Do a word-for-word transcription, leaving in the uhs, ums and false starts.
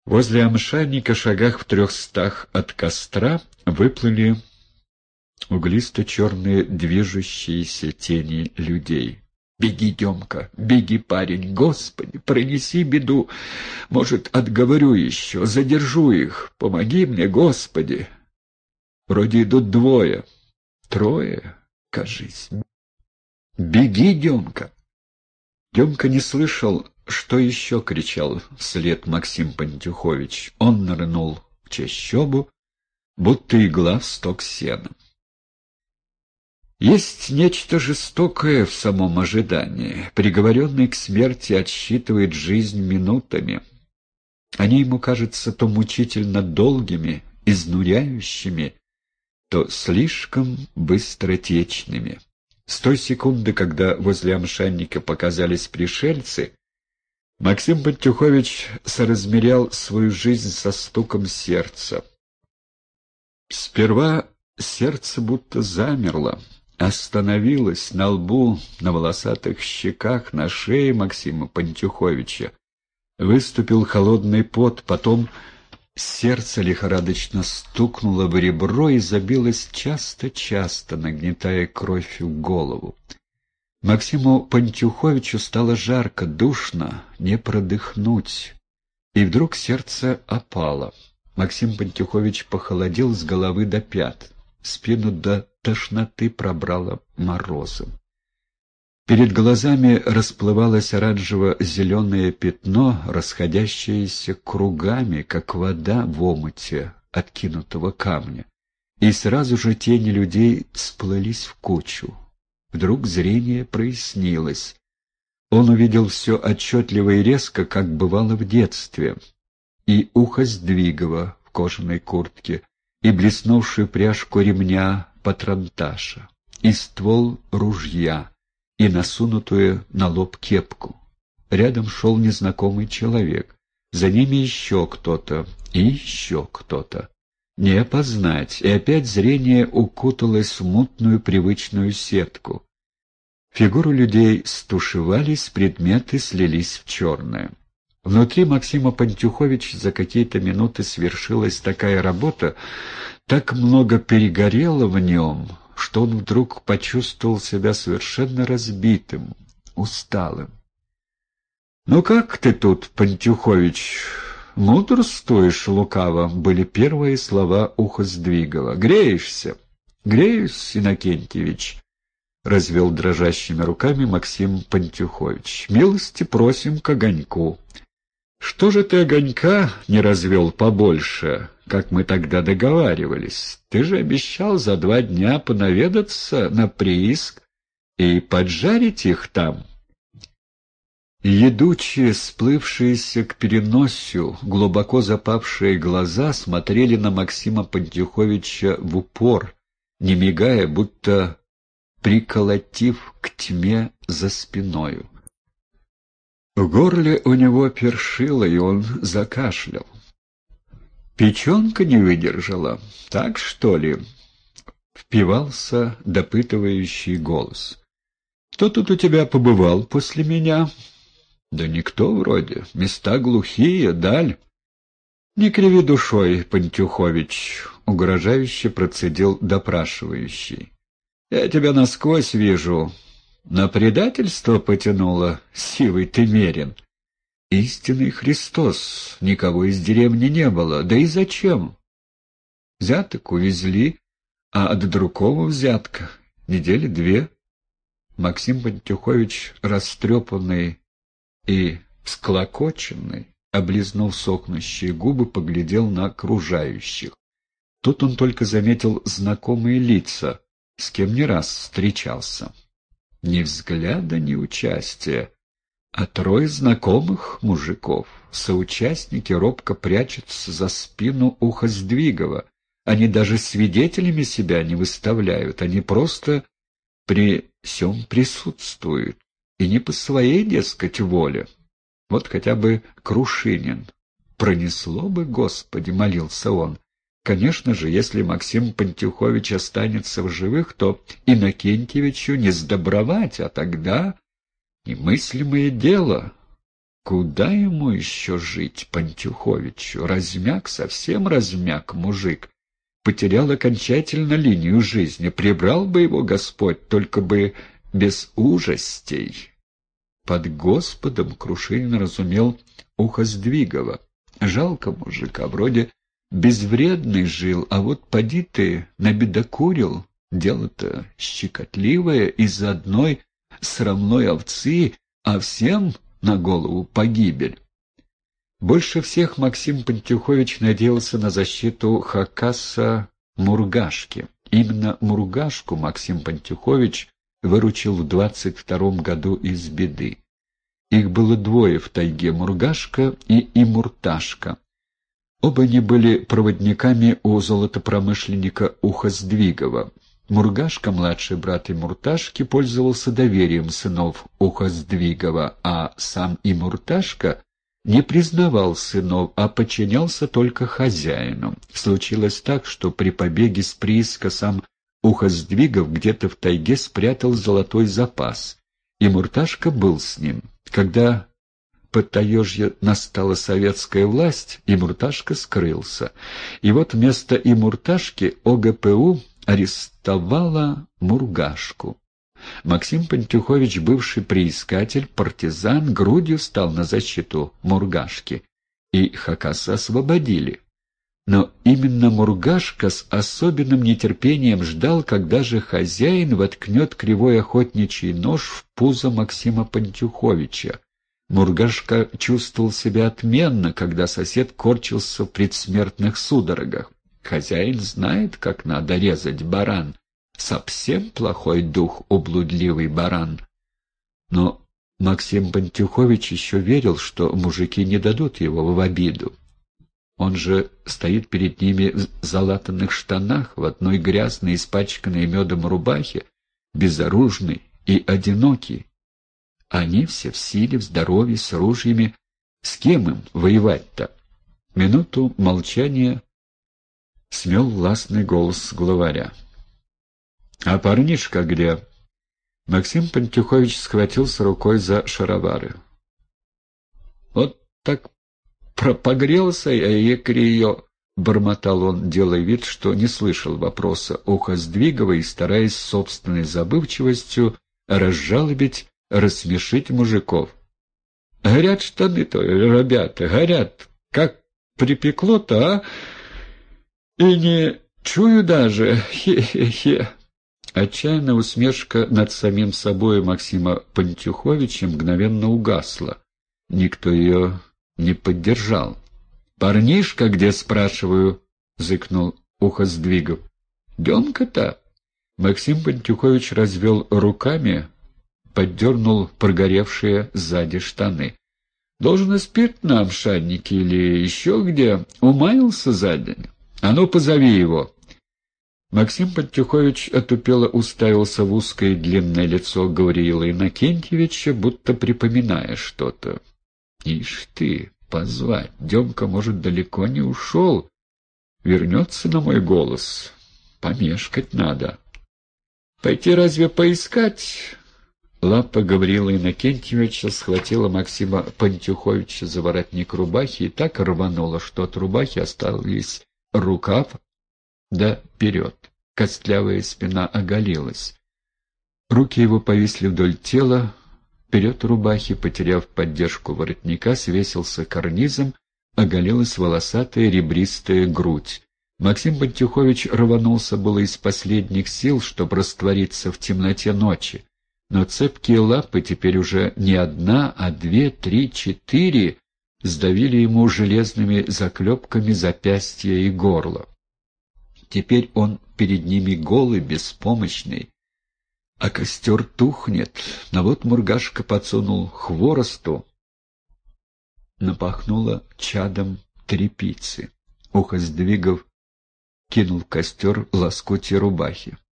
Возле Амшанника, шагах в трехстах от костра, выплыли углисто-черные движущиеся тени людей. «Беги, Демка, беги, парень, Господи, пронеси беду! Может, отговорю еще, задержу их, помоги мне, Господи!» Вроде идут двое, трое, кажись. «Беги, Демка!» Демка не слышал, что еще кричал вслед Максим Пантюхович. Он нырнул в чащобу, будто игла в сток сена. Есть нечто жестокое в самом ожидании. Приговоренный к смерти отсчитывает жизнь минутами. Они ему кажутся то мучительно долгими, изнуряющими, то слишком быстротечными. С той секунды, когда возле Амшанника показались пришельцы, Максим Пантюхович соразмерял свою жизнь со стуком сердца. Сперва сердце будто замерло, остановилось на лбу, на волосатых щеках, на шее Максима Пантюховича. Выступил холодный пот, потом сердце лихорадочно стукнуло в ребро и забилось часто-часто, нагнетая кровь в голову. Максиму Пантюховичу стало жарко, душно, не продыхнуть. И вдруг сердце опало. Максим Пантюхович похолодел с головы до пят. Спину до тошноты пробрало морозом. Перед глазами расплывалось оранжево-зеленое пятно, расходящееся кругами, как вода в омуте откинутого камня. И сразу же тени людей сплылись в кучу. Вдруг зрение прояснилось. Он увидел все отчетливо и резко, как бывало в детстве. И ухо Сдвигова в кожаной куртке, и блеснувшую пряжку ремня патронташа, и ствол ружья, и насунутую на лоб кепку. Рядом шел незнакомый человек. За ними еще кто-то, и еще кто-то. Не опознать, и опять зрение укуталось в мутную привычную сетку. Фигуры людей стушевались, предметы слились в черное. Внутри Максима Пантюховича за какие-то минуты свершилась такая работа, так много перегорело в нем, что он вдруг почувствовал себя совершенно разбитым, усталым. «Ну как ты тут, Пантюхович, мудрствуешь лукаво?» — были первые слова уха Сдвигова. «Греешься?» «Греюсь, Иннокентьевич», — развел дрожащими руками Максим Пантюхович. «Милости просим к огоньку». «Что же ты огонька не развел побольше, как мы тогда договаривались? Ты же обещал за два дня понаведаться на прииск и поджарить их там». Едучие, сплывшиеся к переносию, глубоко запавшие глаза смотрели на Максима Пантюховича в упор, не мигая, будто приколотив к тьме за спиною. В горле у него першило, и он закашлял. «Печенка не выдержала, так что ли?» — впивался допытывающий голос. «Кто тут у тебя побывал после меня?» «Да никто вроде. Места глухие, даль». «Не криви душой, Пантюхович», — угрожающе процедил допрашивающий. «Я тебя насквозь вижу. На предательство потянуло, сивый ты мерин. Истинный Христос, никого из деревни не было, да и зачем? Взяток увезли, а от другого взятка недели две». Максим Пантюхович, растрепанный и всклокоченный, облизнув сохнущие губы, поглядел на окружающих. Тут он только заметил знакомые лица, с кем не раз встречался. Ни взгляда, ни участия, а трое знакомых мужиков. Соучастники робко прячутся за спину уха Сдвигова. Они даже свидетелями себя не выставляют, они просто при всем присутствуют. И не по своей, дескать, воле. Вот хотя бы Крушинин. «Пронесло бы, Господи!» — молился он. Конечно же, если Максим Пантюхович останется в живых, то Иннокентьевичу не сдобровать, а тогда немыслимое дело. Куда ему еще жить, Пантюховичу? Размяк, совсем размяк мужик. Потерял окончательно линию жизни. Прибрал бы его Господь, только бы без ужастей. Под Господом Крушинин разумел Ухоздвигова. Жалко мужика, вроде безвредный жил, а вот поди ты набедокурил. Дело-то щекотливое из-за одной срамной овцы, а всем на голову погибель. Больше всех Максим Пантюхович надеялся на защиту Хакаса Мургашки. Именно Мургашку Максим Пантюхович выручил в двадцать втором году из беды. Их было двое в тайге — Мургашка и Имурташка. Оба они были проводниками у золотопромышленника Ухоздвигова. Мургашка, младший брат Имурташки, пользовался доверием сынов Ухоздвигова, а сам Имурташка не признавал сынов, а подчинялся только хозяину. Случилось так, что при побеге с прииска сам Ухоздвигов где-то в тайге спрятал золотой запас, и Мурташка был с ним. Когда под Таежье настала советская власть, Имурташка скрылся. И вот вместо Имурташки ОГПУ арестовала Мургашку. Максим Пантюхович, бывший приискатель, партизан, грудью стал на защиту Мургашки, и Хакаса освободили. Но именно Мургашка с особенным нетерпением ждал, когда же хозяин воткнет кривой охотничий нож в пузо Максима Пантюховича. Мургашка чувствовал себя отменно, когда сосед корчился в предсмертных судорогах. Хозяин знает, как надо резать баран. Совсем плохой дух у блудливый баран. Но Максим Пантюхович еще верил, что мужики не дадут его в обиду. Он же стоит перед ними в залатанных штанах, в одной грязной, испачканной медом рубахе, безоружный и одинокий. Они все в силе, в здоровье, с ружьями. С кем им воевать-то? Минуту молчания смел властный голос главаря. — А парнишка где? Максим Пантюхович схватился рукой за шаровары. — Вот так пропогрелся я, екриё! — бормотал он, делая вид, что не слышал вопроса Ухоздвигова и стараясь собственной забывчивостью разжалобить, рассмешить мужиков. — Горят штаны-то, ребята, горят! Как припекло-то, а? И не чую даже, хе-хе-хе. Отчаянная усмешка над самим собой Максима Пантюховича мгновенно угасла. Никто ее не поддержал. — Парнишка где, спрашиваю? — зыкнул Ухоздвигов. — Демка-то? Максим Пантюхович развел руками, поддернул прогоревшие сзади штаны. — Должен и спирт на обшаднике или еще где? Умаился за день? А ну, позови его! Максим Пантюхович отупело уставился в узкое длинное лицо Гавриила Иннокентьевича, будто припоминая что-то. Ишь ты, позвать! Демка, может, далеко не ушел? Вернется на мой голос. Помешкать надо. Пойти разве поискать? Лапа Гавриила Иннокентьевича схватила Максима Пантюховича за воротник рубахи и так рванула, что от рубахи остались рукав да вперед. Костлявая спина оголилась. Руки его повисли вдоль тела, вперед рубахи, потеряв поддержку воротника, свесился карнизом, оголилась волосатая ребристая грудь. Максим Пантюхович рванулся было из последних сил, чтобы раствориться в темноте ночи. Но цепкие лапы, теперь уже не одна, а две, три, четыре, сдавили ему железными заклепками запястья и горло. Теперь он перед ними голый, беспомощный, а костер тухнет. Но вот Мургашка подсунул хворосту, напахнуло чадом тряпицы. Ухоздвигов кинул в костер лоскутья рубахи.